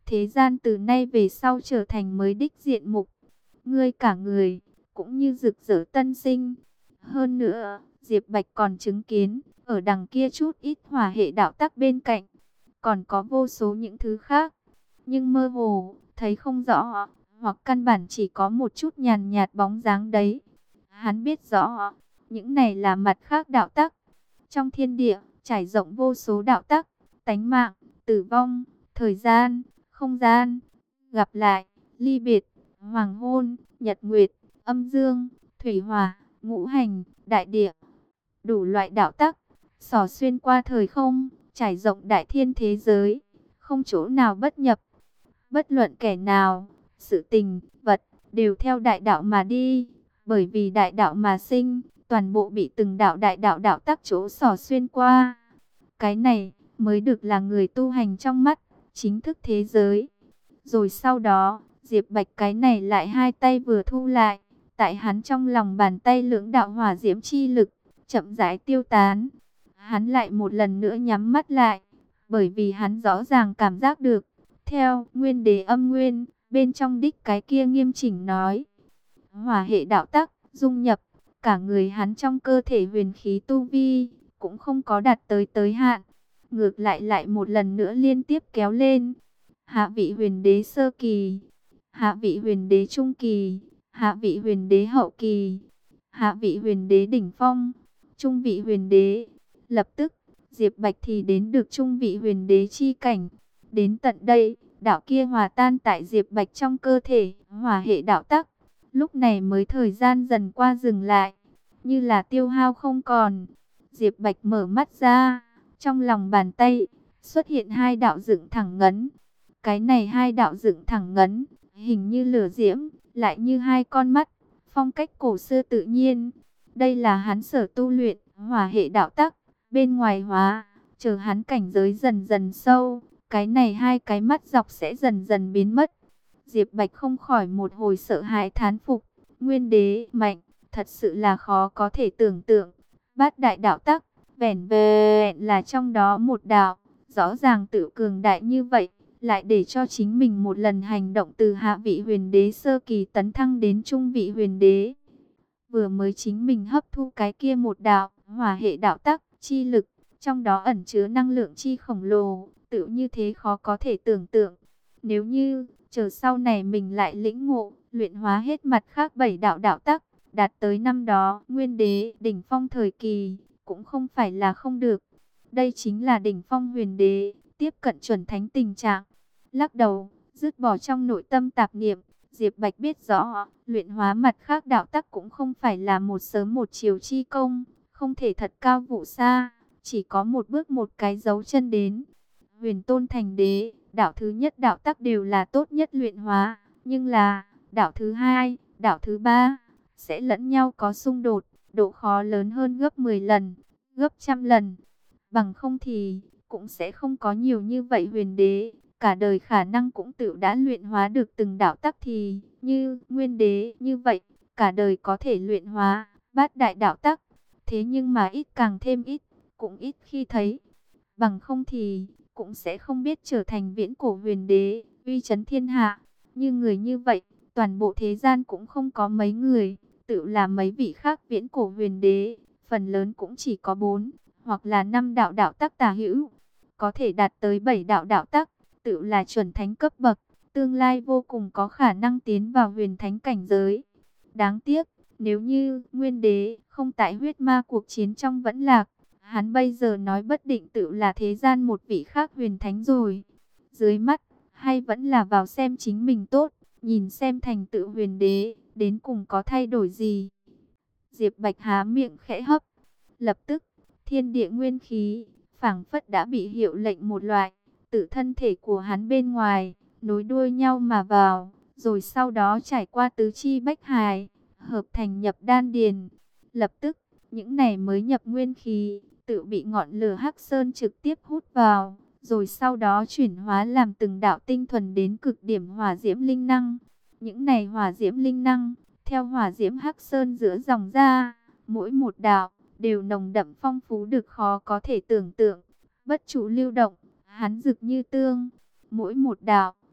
thế gian từ nay về sau trở thành mới đích diện mục. Ngươi cả người cũng như rực rỡ tân sinh. Hơn nữa, Diệp Bạch còn chứng kiến, ở đằng kia chút ít hỏa hệ đạo tắc bên cạnh, còn có vô số những thứ khác. Nhưng mơ hồ, thấy không rõ, hoặc căn bản chỉ có một chút nhàn nhạt bóng dáng đấy. Hắn biết rõ, những này là mặt khác đạo tắc. Trong thiên địa, trải rộng vô số đạo tắc, tánh mạng, tử vong, thời gian, không gian, gặp lại, ly biệt, hoàng hôn, nhật nguyệt, âm dương, thủy hỏa, ngũ hành, đại địa. Đủ loại đạo tắc, xỏ xuyên qua thời không, trải rộng đại thiên thế giới, không chỗ nào bất nhập. Bất luận kẻ nào, sự tình, vật, đều theo đại đạo mà đi. Bởi vì đại đạo mà sinh, toàn bộ bị từng đạo đại đạo đạo tắc chỗ xỏ xuyên qua. Cái này mới được là người tu hành trong mắt, chính thức thế giới. Rồi sau đó, Diệp Bạch cái này lại hai tay vừa thu lại. Tại hắn trong lòng bàn tay lưỡng đạo hỏa diễm chi lực, chậm rãi tiêu tán. Hắn lại một lần nữa nhắm mắt lại, bởi vì hắn rõ ràng cảm giác được. Theo Nguyên Đế Âm Nguyên, bên trong đích cái kia nghiêm chỉnh nói. Hỏa hệ đạo tắc, dung nhập, cả người hắn trong cơ thể huyền khí tu vi, cũng không có đạt tới hạn. Ngược lại lại một lần nữa liên tiếp kéo lên. Hạ vị huyền đế sơ kỳ, hạ vị huyền đế trung kỳ, hạ vị huyền đế hậu kỳ, hạ vị huyền đế đỉnh phong, trung vị huyền đế. Lập tức, Diệp Bạch thì đến được trung vị huyền đế chi cảnh. Đến tận đây, đạo kia hòa tan tại Diệp Bạch trong cơ thể, hỏa hệ đạo tắc. Lúc này mới thời gian dần qua dừng lại, như là tiêu hao không còn. Diệp Bạch mở mắt ra, trong lòng bàn tay xuất hiện hai đạo dựng thẳng ngấn. Cái này hai đạo dựng thẳng ngấn, hình như lửa diễm, lại như hai con mắt, phong cách cổ xưa tự nhiên. Đây là hắn sở tu luyện, hỏa hệ đạo tắc, bên ngoài hóa, chờ hắn cảnh giới dần dần sâu, cái này hai cái mắt dọc sẽ dần dần biến mất. Diệp Bạch không khỏi một hồi sợ hãi thán phục, Nguyên Đế mạnh, thật sự là khó có thể tưởng tượng. Bát đại đạo tắc, vẻn vẹn là trong đó một đạo, rõ ràng tự cường đại như vậy, lại để cho chính mình một lần hành động từ hạ vị huyền đế sơ kỳ tấn thăng đến trung vị huyền đế. Vừa mới chính mình hấp thu cái kia một đạo, hỏa hệ đạo tắc, chi lực, trong đó ẩn chứa năng lượng chi khổng lồ, tự như thế khó có thể tưởng tượng. Nếu như, chờ sau này mình lại lĩnh ngộ, luyện hóa hết mặt khác 7 đạo đạo tắc, đạt tới năm đó, Nguyên Đế, đỉnh phong thời kỳ, cũng không phải là không được. Đây chính là đỉnh phong huyền đế, tiếp cận chuẩn thánh tình trạng. Lắc đầu, dứt bỏ trong nội tâm tạp niệm, Diệp Bạch biết rõ, luyện hóa mặt khác đạo tắc cũng không phải là một sớm một chiều chi công, không thể thật cao vụ xa, chỉ có một bước một cái dấu chân đến. Huyền Tôn thành đế, đạo thứ nhất đạo tắc đều là tốt nhất luyện hóa, nhưng là đạo thứ hai, đạo thứ ba sẽ lẫn nhau có xung đột, độ khó lớn hơn gấp 10 lần, gấp trăm lần. Bằng không thì cũng sẽ không có nhiều như vậy huyền đế, cả đời khả năng cũng tự đã luyện hóa được từng đạo tắc thì như Nguyên Đế như vậy, cả đời có thể luyện hóa bát đại đạo tắc. Thế nhưng mà ít càng thêm ít, cũng ít khi thấy. Bằng không thì cũng sẽ không biết trở thành viễn cổ huyền đế, uy chấn thiên hạ. Như người như vậy, toàn bộ thế gian cũng không có mấy người, tự là mấy vị khác viễn cổ huyền đế, phần lớn cũng chỉ có 4 hoặc là 5 đạo đạo tắc tả hữu. Có thể đạt tới 7 đạo đạo tắc, tự là chuẩn thánh cấp bậc, tương lai vô cùng có khả năng tiến vào huyền thánh cảnh giới. Đáng tiếc, nếu như Nguyên Đế không tại huyết ma cuộc chiến trong vẫn lạc, hắn bây giờ nói bất định tự là thế gian một vị khác huyền thánh rồi. Dưới mắt, hay vẫn là vào xem chính mình tốt, nhìn xem thành tựu huyền đế, đến cùng có thay đổi gì. Diệp Bạch há miệng khẽ hấp, lập tức, thiên địa nguyên khí, phảng phất đã bị hiệu lệnh một loại, tự thân thể của hắn bên ngoài, nối đuôi nhau mà vào, rồi sau đó trải qua tứ chi bách hài, hợp thành nhập đan điền. Lập tức, những này mới nhập nguyên khí, tự bị ngọn lửa Hắc Sơn trực tiếp hút vào, rồi sau đó chuyển hóa làm từng đạo tinh thuần đến cực điểm hỏa diễm linh năng. Những này hỏa diễm linh năng, theo hỏa diễm Hắc Sơn giữa dòng ra, mỗi một đạo đều nồng đậm phong phú được khó có thể tưởng tượng, bất trụ lưu động, hắn rực như tương, mỗi một đạo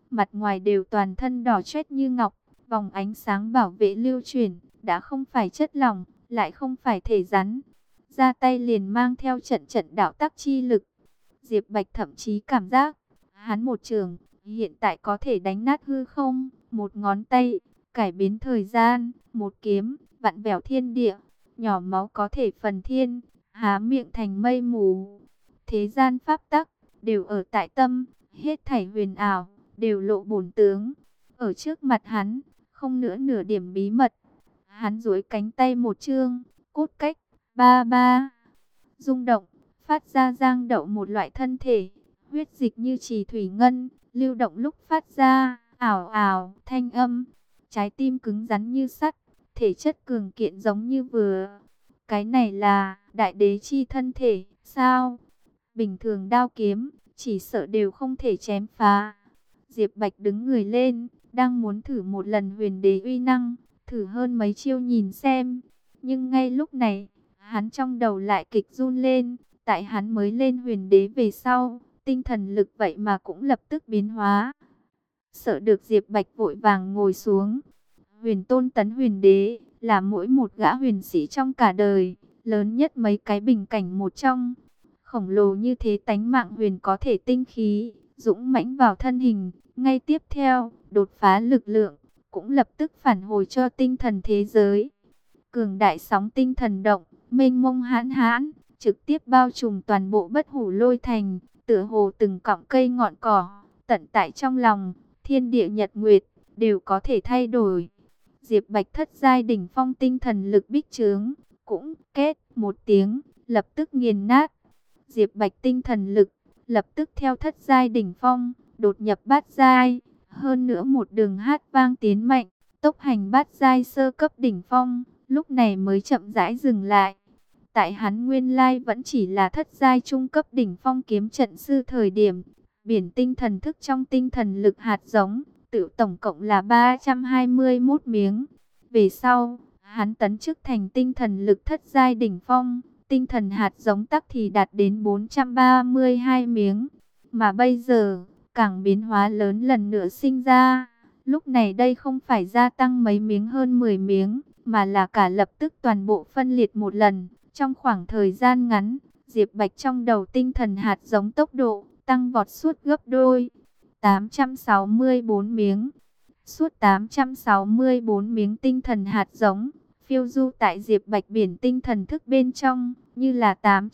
mặt ngoài đều toàn thân đỏ chót như ngọc, vòng ánh sáng bảo vệ lưu chuyển, đã không phải chất lỏng, lại không phải thể rắn. Ra tay liền mang theo trận trận đạo tác chi lực. Diệp Bạch thậm chí cảm giác, hắn một trường, hiện tại có thể đánh nát hư không, một ngón tay, cải biến thời gian, một kiếm, vặn vẹo thiên địa, nhỏ máu có thể phần thiên, há miệng thành mây mù. Thế gian pháp tắc, đều ở tại tâm, hết thảy huyền ảo, đều lộ bổn tướng. Ở trước mặt hắn, không nữa nửa điểm bí mật. Hắn duỗi cánh tay một chương, cốt cách, ba ba, rung động, phát ra giang đậu một loại thân thể, huyết dịch như trì thủy ngân, lưu động lúc phát ra, ảo ảo, thanh âm, trái tim cứng rắn như sắt, thể chất cường kiện giống như vừa. Cái này là đại đế chi thân thể, sao? Bình thường đao kiếm, chỉ sợ đều không thể chém phá. Diệp Bạch đứng người lên, đang muốn thử một lần huyền đế uy năng, thử hơn mấy chiêu nhìn xem. Nhưng ngay lúc này, hắn trong đầu lại kịch run lên, tại hắn mới lên huyền đế về sau, tinh thần lực vậy mà cũng lập tức biến hóa. Sợ được Diệp Bạch vội vàng ngồi xuống. Huyền tôn tấn huyền đế, là mỗi một gã huyền sĩ trong cả đời, lớn nhất mấy cái bình cảnh một trong. Khổng lồ như thế tánh mạng huyền có thể tinh khí, dũng mãnh vào thân hình, ngay tiếp theo, đột phá lực lượng, cũng lập tức phản hồi cho tinh thần thế giới. Cường đại sóng tinh thần động, mênh mông hãn hãn, trực tiếp bao trùm toàn bộ Bất Hủ Lôi Thành, tựa hồ từng cọng cây ngọn cỏ, tận tại trong lòng, thiên địa nhật nguyệt, đều có thể thay đổi. Diệp Bạch thất giai đỉnh phong tinh thần lực bích trướng, cũng két một tiếng, lập tức nghiền nát. Diệp Bạch tinh thần lực, lập tức theo thất giai đỉnh phong, đột nhập bát giai, hơn nữa một đường hát vang tiến mạnh, tốc hành bát giai sơ cấp đỉnh phong, lúc này mới chậm rãi dừng lại. Tại hắn nguyên lai vẫn chỉ là thất giai trung cấp đỉnh phong kiếm trận sư thời điểm, biển tinh thần thức trong tinh thần lực hạt giống, tự tổng cộng là 321 miếng. Về sau, hắn tấn chức thành tinh thần lực thất giai đỉnh phong, tinh thần hạt giống tắc thì đạt đến 432 miếng. Mà bây giờ, càng biến hóa lớn lần nữa sinh ra. Lúc này đây không phải gia tăng mấy miếng hơn 10 miếng, mà là cả lập tức toàn bộ phân liệt một lần. Trong khoảng thời gian ngắn, Diệp Bạch trong đầu tinh thần hạt giống tốc độ tăng vọt suốt gấp đôi, 864 miếng. Suốt 864 miếng tinh thần hạt giống, phiêu du tại Diệp Bạch biển tinh thần thức bên trong, như là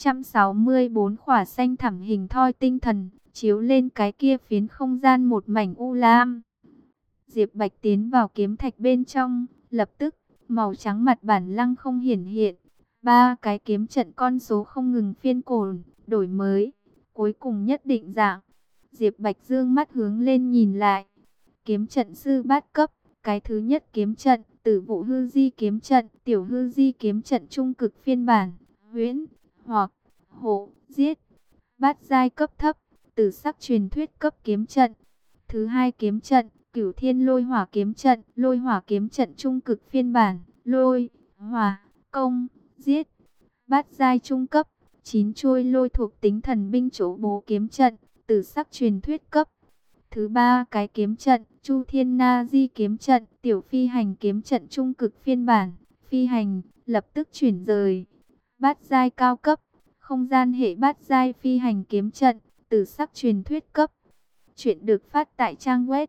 864 khỏa xanh thẳm hình thoi tinh thần, chiếu lên cái kia phiến không gian một mảnh u lam. Diệp Bạch tiến vào kiếm thạch bên trong, lập tức, màu trắng mặt bản lăng không hiển hiện. Ba cái kiếm trận con số không ngừng phiên cồn, đổi mới, cuối cùng nhất định dạng. Diệp Bạch dương mắt hướng lên nhìn lại. Kiếm trận sư bát cấp, cái thứ nhất kiếm trận, Tử Vụ Hư Di kiếm trận, Tiểu Hư Di kiếm trận trung cực phiên bản, huyễn, hoặc, hộ, giết. Bát giai cấp thấp, Tử Sắc truyền thuyết cấp kiếm trận. Thứ hai kiếm trận, Cửu Thiên Lôi Hỏa kiếm trận, Lôi Hỏa kiếm trận trung cực phiên bản, lôi, hỏa, công, giết. Bát giai trung cấp, 9 chuôi lôi thuộc tính thần binh chỗ bố kiếm trận, Tử Sắc truyền thuyết cấp. Thứ ba cái kiếm trận, Chu Thiên Na Di kiếm trận, Tiểu Phi Hành kiếm trận trung cực phiên bản, phi hành, lập tức chuyển rời. Bát giai cao cấp, không gian hệ bát giai phi hành kiếm trận, Tử Sắc truyền thuyết cấp. Chuyện được phát tại trang web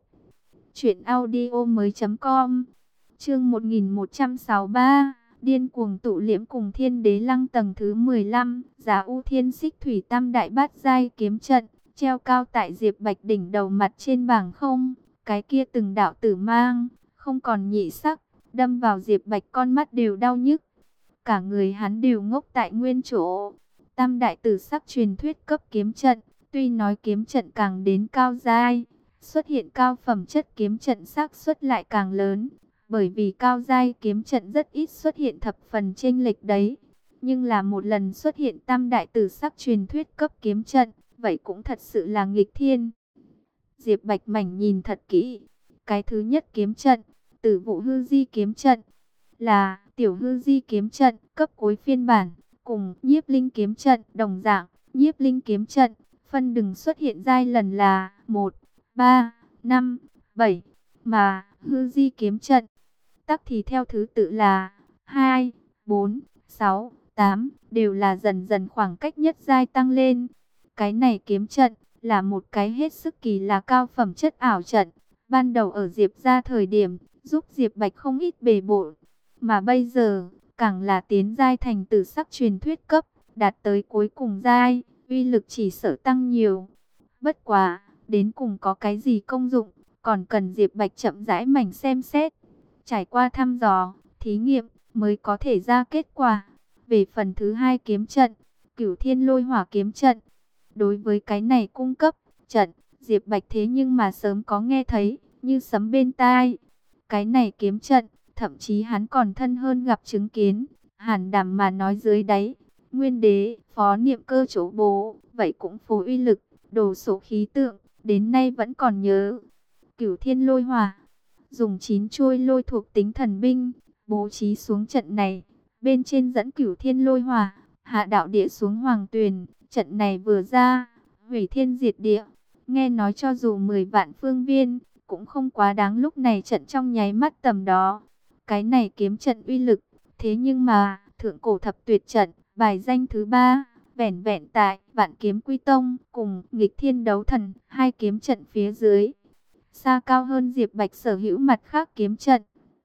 truyệnaudiomoi.com. Chương 1163, điên cuồng tụ liễm cùng Thiên Đế Lăng tầng thứ 15, Giá U Thiên Xích Thủy Tam đại bát giai kiếm trận, treo cao tại Diệp Bạch đỉnh đầu mặt trên bảng không, cái kia từng đạo tử mang, không còn nhị sắc, đâm vào Diệp Bạch con mắt đều đau nhức. Cả người hắn đều ngốc tại nguyên chỗ. Tam đại tử sắc truyền thuyết cấp kiếm trận, tuy nói kiếm trận càng đến cao giai, xuất hiện cao phẩm chất kiếm trận xác suất lại càng lớn, bởi vì cao giai kiếm trận rất ít xuất hiện thập phần chênh lệch đấy. Nhưng là một lần xuất hiện tam đại tử sắc truyền thuyết cấp kiếm trận, vậy cũng thật sự là nghịch thiên. Diệp Bạch mảnh nhìn thật kỹ. Cái thứ nhất kiếm trận, Tử Vụ Hư Di kiếm trận, là Tiểu Hư Di kiếm trận, cấp cuối phiên bản, cùng Nhiếp Linh kiếm trận đồng dạng. Nhiếp Linh kiếm trận, phân đừng xuất hiện giai lần là 1, 3, 5, 7, mà hư di kiếm trận tắc thì theo thứ tự là 2, 4, 6, 8, đều là dần dần khoảng cách nhất giai tăng lên. Cái này kiếm trận là một cái hết sức kỳ là cao phẩm chất ảo trận. Ban đầu ở Diệp gia thời điểm, giúp Diệp Bạch không ít bề bộn, mà bây giờ càng là tiến giai thành tử sắc truyền thuyết cấp, đạt tới cuối cùng giai, uy lực chỉ sợ tăng nhiều. Bất quá, đến cùng có cái gì công dụng, còn cần Diệp Bạch chậm rãi mảnh xem xét. Trải qua thăm dò, thí nghiệm mới có thể ra kết quả. Về phần thứ hai kiếm trận, Cửu Thiên Lôi Hỏa kiếm trận. Đối với cái này cung cấp trận, Diệp Bạch thế nhưng mà sớm có nghe thấy, như sấm bên tai. Cái này kiếm trận, thậm chí hắn còn thân hơn gặp chứng kiến. Hàn Đảm mà nói dưới đáy, Nguyên Đế, Phó Niệm Cơ chỗ bố, vậy cũng phù uy lực, đồ sộ khí tượng, đến nay vẫn còn nhớ. Cửu Thiên Lôi Hỏa, dùng 9 chuôi lôi thuộc tính thần binh, bố trí xuống trận này. Bên trên dẫn Cửu Thiên Lôi Hỏa, hạ đạo địa xuống Hoàng Tuyền. Trận này vừa ra, hủy thiên diệt địa. Nghe nói cho dù 10 vạn phương viên, cũng không quá đáng. Lúc này trận trong nháy mắt tầm đó. Cái này kiếm trận uy lực. Thế nhưng mà, thượng cổ thập tuyệt trận, bài danh thứ 3, vẻn vẹn tại Vạn Kiếm Quy Tông cùng Nghịch Thiên Đấu Thần, hai kiếm trận phía dưới, xa cao hơn Diệp Bạch sở hữu mặt khác kiếm trận.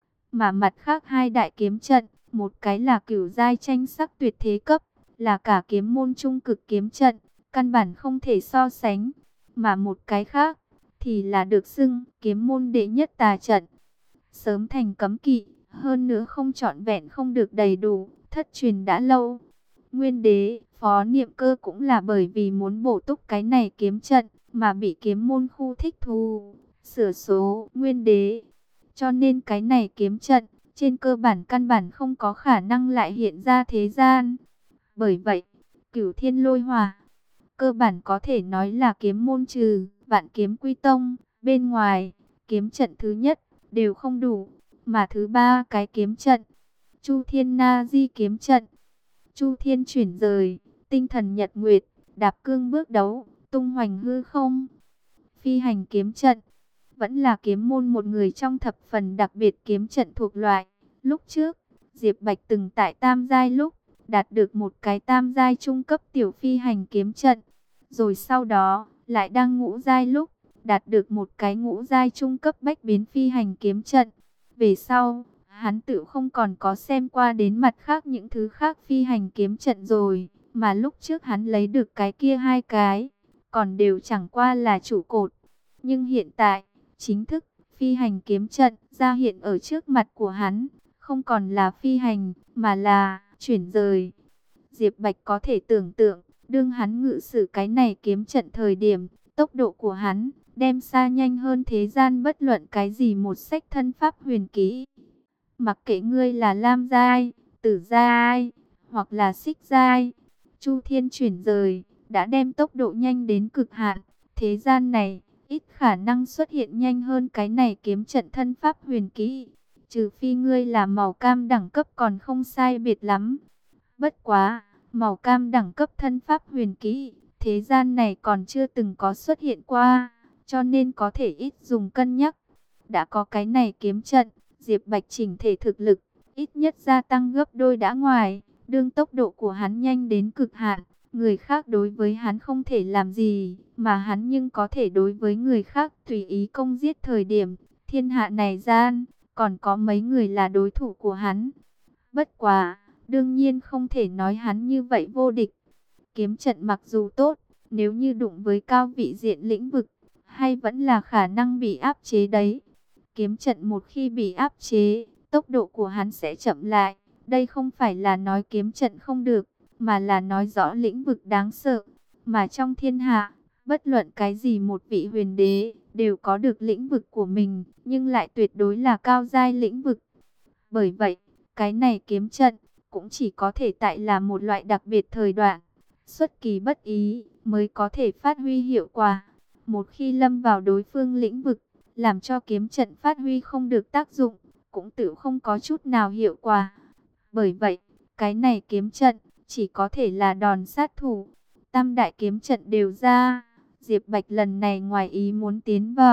Mà mặt khác hai đại kiếm trận, một cái là cửu giai tranh sắc tuyệt thế cấp, là cả kiếm môn trung cực kiếm trận, căn bản không thể so sánh. Mà một cái khác, thì là được xưng kiếm môn đệ nhất tà trận. Sớm thành cấm kỵ, hơn nữa không trọn vẹn không được đầy đủ, thất truyền đã lâu. Nguyên Đế, Phó Niệm Cơ cũng là bởi vì muốn bổ túc cái này kiếm trận, mà bị kiếm môn khu thích thù, sửa số Nguyên Đế. Cho nên cái này kiếm trận, trên cơ bản căn bản không có khả năng lại hiện ra thế gian. Bởi vậy, Cửu Thiên Lôi Hỏa, cơ bản có thể nói là kiếm môn trừ Vạn Kiếm Quy Tông, bên ngoài, kiếm trận thứ nhất, đều không đủ. Mà thứ ba cái kiếm trận, Chu Thiên Na Di kiếm trận, Chu Thiên chuyển rời, tinh thần nhật nguyệt, đạp cương bước đấu, tung hoành hư không. Phi hành kiếm trận, vẫn là kiếm môn một người trong thập phần đặc biệt kiếm trận thuộc loại. Lúc trước, Diệp Bạch từng tại tam giai lúc, đạt được một cái tam giai trung cấp tiểu phi hành kiếm trận. Rồi sau đó, lại đang ngũ giai lúc, đạt được một cái ngũ giai trung cấp bách biến phi hành kiếm trận. Về sau, hắn tự không còn có xem qua đến mặt khác những thứ khác phi hành kiếm trận rồi. Mà lúc trước hắn lấy được cái kia hai cái, còn đều chẳng qua là trụ cột. Nhưng hiện tại, chính thức, phi hành kiếm trận ra hiện ở trước mặt của hắn, không còn là phi hành, mà là chuyển rời. Diệp Bạch có thể tưởng tượng, đương hắn ngự sử cái này kiếm trận thời điểm, tốc độ của hắn, đem xa nhanh hơn thế gian bất luận cái gì một sách thân pháp huyền kỹ. Mặc kệ ngươi là lam giai, tử giai, hoặc là xích giai, Chu Thiên chuyển rời, đã đem tốc độ nhanh đến cực hạn. Thế gian này, ít khả năng xuất hiện nhanh hơn cái này kiếm trận thân pháp huyền kỹ. Trừ phi ngươi là màu cam đẳng cấp còn không sai biệt lắm. Bất quá, màu cam đẳng cấp thân pháp huyền kỹ, thế gian này còn chưa từng có xuất hiện qua, cho nên có thể ít dùng cân nhắc. Đã có cái này kiếm trận, Diệp Bạch chỉnh thể thực lực, ít nhất gia tăng gấp đôi đã ngoài, đương tốc độ của hắn nhanh đến cực hạn. Người khác đối với hắn không thể làm gì, mà hắn nhưng có thể đối với người khác tùy ý công giết thời điểm. Thiên hạ này gian, còn có mấy người là đối thủ của hắn. Bất quá, đương nhiên không thể nói hắn như vậy vô địch. Kiếm trận mặc dù tốt, nếu như đụng với cao vị diện lĩnh vực, hay vẫn là khả năng bị áp chế đấy. Kiếm trận một khi bị áp chế, tốc độ của hắn sẽ chậm lại. Đây không phải là nói kiếm trận không được, mà là nói rõ lĩnh vực đáng sợ. Mà trong thiên hạ, bất luận cái gì một vị huyền đế, đều có được lĩnh vực của mình, nhưng lại tuyệt đối là cao giai lĩnh vực. Bởi vậy, cái này kiếm trận, cũng chỉ có thể tại là một loại đặc biệt thời đoạn, xuất kỳ bất ý, mới có thể phát huy hiệu quả. Một khi lâm vào đối phương lĩnh vực, làm cho kiếm trận phát huy không được tác dụng, cũng tự không có chút nào hiệu quả. Bởi vậy, cái này kiếm trận, chỉ có thể là đòn sát thủ. Tam đại kiếm trận đều ra, Diệp Bạch lần này ngoài ý muốn tiến vào,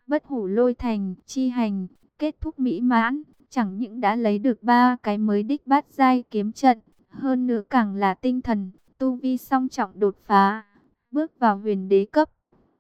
Bất hủ lôi thành, chi hành, kết thúc mỹ mãn, chẳng những đã lấy được 3 cái mới đích bát giai kiếm trận, hơn nữa càng là tinh thần, tu vi song trọng đột phá, bước vào huyền đế cấp.